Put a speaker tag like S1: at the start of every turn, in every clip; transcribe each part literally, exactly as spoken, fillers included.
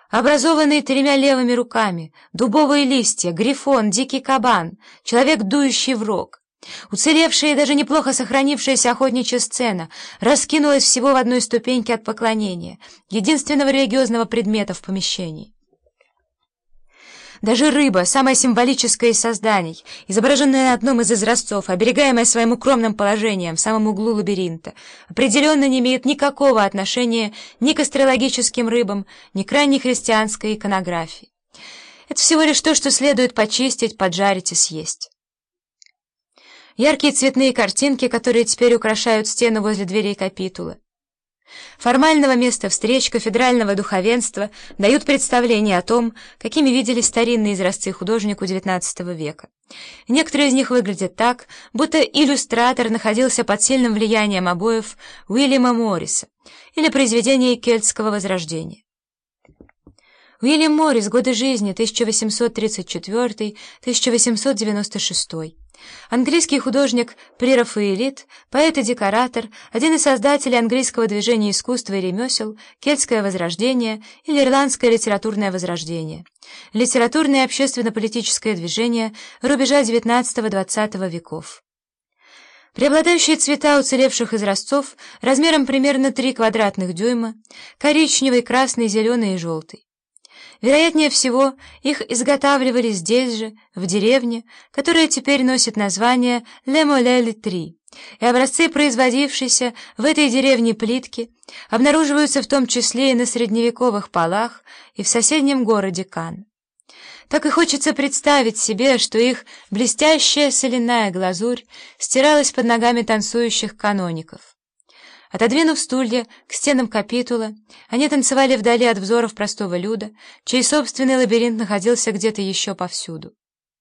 S1: образованный тремя левыми руками, дубовые листья, грифон, дикий кабан, человек, дующий в рог. Уцелевшая и даже неплохо сохранившаяся охотничья сцена раскинулась всего в одной ступеньке от поклонения, единственного религиозного предмета в помещении. Даже рыба, самая символическая из созданий, изображенная на одном из изразцов, оберегаемая своим укромным положением в самом углу лабиринта, определенно не имеет никакого отношения ни к астрологическим рыбам, ни к ранней христианской иконографии. Это всего лишь то, что следует почистить, поджарить и съесть. Яркие цветные картинки, которые теперь украшают стену возле дверей капитулы, формального места встреч кафедрального духовенства дают представление о том, какими виделись старинные изразцы художнику девятнадцатого века. Некоторые из них выглядят так, будто иллюстратор находился под сильным влиянием обоев Уильяма Морриса или произведений кельтского возрождения. Уильям Моррис, годы жизни тысяча восемьсот тридцать четвёртый — тысяча восемьсот девяносто шестой. Английский художник, прерафаэлит, поэт и декоратор, один из создателей английского движения искусства и ремесел, кельтское возрождение или ирландское литературное возрождение, литературное и общественно-политическое движение рубежа девятнадцатого-двадцатого веков. Преобладающие цвета уцелевших изразцов размером примерно три квадратных дюйма, коричневый, красный, зеленый и желтый. Вероятнее всего, их изготавливали здесь же, в деревне, которая теперь носит название Ле Молель-три, и образцы, производившиеся в этой деревне плитки, обнаруживаются в том числе и на средневековых полах и в соседнем городе Кан. Так и хочется представить себе, что их блестящая соляная глазурь стиралась под ногами танцующих каноников. Отодвинув стулья к стенам капитула, они танцевали вдали от взоров простого люда, чей собственный лабиринт находился где-то еще повсюду.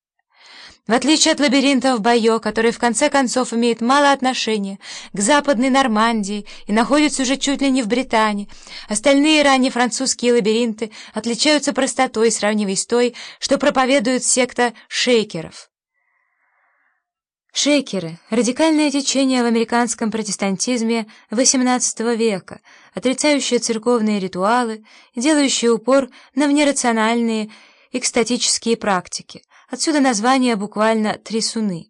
S1: В отличие от лабиринтов Байо, который в конце концов имеет мало отношения к западной Нормандии и находится уже чуть ли не в Британии, остальные ранние французские лабиринты отличаются простотой, сравнимой с той, что проповедует секта шейкеров. Шейкеры — радикальное течение в американском протестантизме восемнадцатого века, отрицающие церковные ритуалы и делающие упор на внерациональные экстатические практики. Отсюда название буквально «трясуны».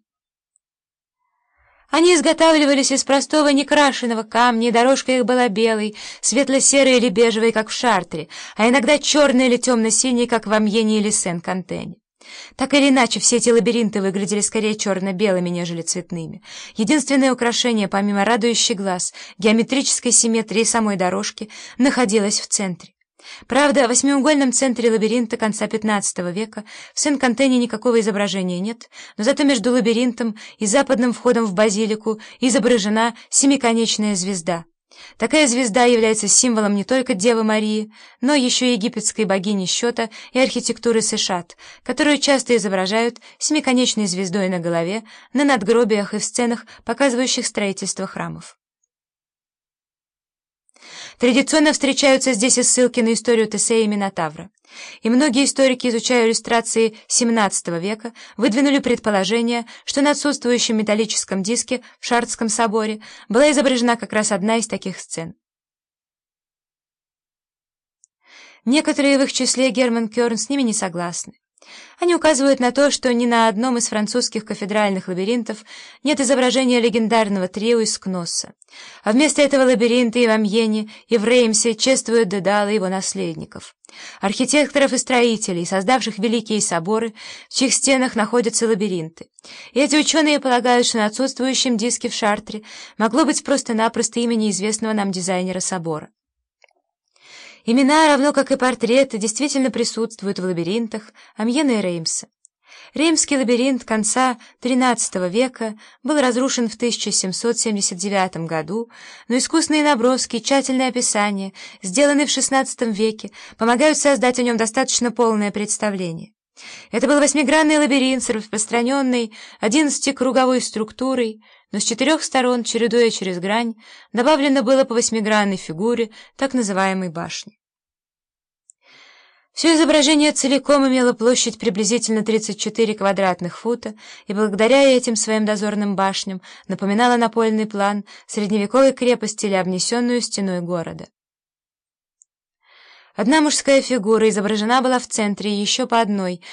S1: Они изготавливались из простого некрашенного камня, и дорожка их была белой, светло-серой или бежевой, как в Шартре, а иногда черной или темно-синей, как в Амьене или Сен-Кантене. Так или иначе, все эти лабиринты выглядели скорее черно-белыми, нежели цветными. Единственное украшение, помимо радующих глаз, геометрической симметрии самой дорожки, находилось в центре. Правда, в восьмиугольном центре лабиринта конца пятнадцатого века в Сен-Кантене никакого изображения нет, но зато между лабиринтом и западным входом в базилику изображена семиконечная звезда. Такая звезда является символом не только Девы Марии, но еще и египетской богини счета и архитектуры Сешат, которую часто изображают семиконечной звездой на голове, на надгробиях и в сценах, показывающих строительство храмов. Традиционно встречаются здесь и ссылки на историю Тесея и Минотавра. И многие историки, изучая иллюстрации семнадцатого века, выдвинули предположение, что на отсутствующем металлическом диске в Шартском соборе была изображена как раз одна из таких сцен. Некоторые, в их числе Герман Кёрн, с ними не согласны. Они указывают на то, что ни на одном из французских кафедральных лабиринтов нет изображения легендарного трио из Кносса, а вместо этого лабиринта и в Амьене, и в Реймсе чествуют Дедала и его наследников, архитекторов и строителей, создавших великие соборы, в чьих стенах находятся лабиринты. И эти ученые полагают, что на отсутствующем диске в Шартре могло быть просто-напросто имя неизвестного нам дизайнера собора. Имена, равно как и портреты, действительно присутствуют в лабиринтах Амьена и Реймса. Реймский лабиринт конца тринадцатого века был разрушен в тысяча семьсот семьдесят девятом году, но искусные наброски и тщательное описание, сделанные в шестнадцатом веке, помогают создать о нем достаточно полное представление. Это был восьмигранный лабиринт с распространенной одиннадцатикруговой структурой, но с четырех сторон, чередуя через грань, добавлено было по восьмигранной фигуре так называемой башни. Все изображение целиком имело площадь приблизительно тридцать четыре квадратных фута и благодаря этим своим дозорным башням напоминало напольный план средневековой крепости или обнесенную стеной города. Одна мужская фигура изображена была в центре, и еще по одной,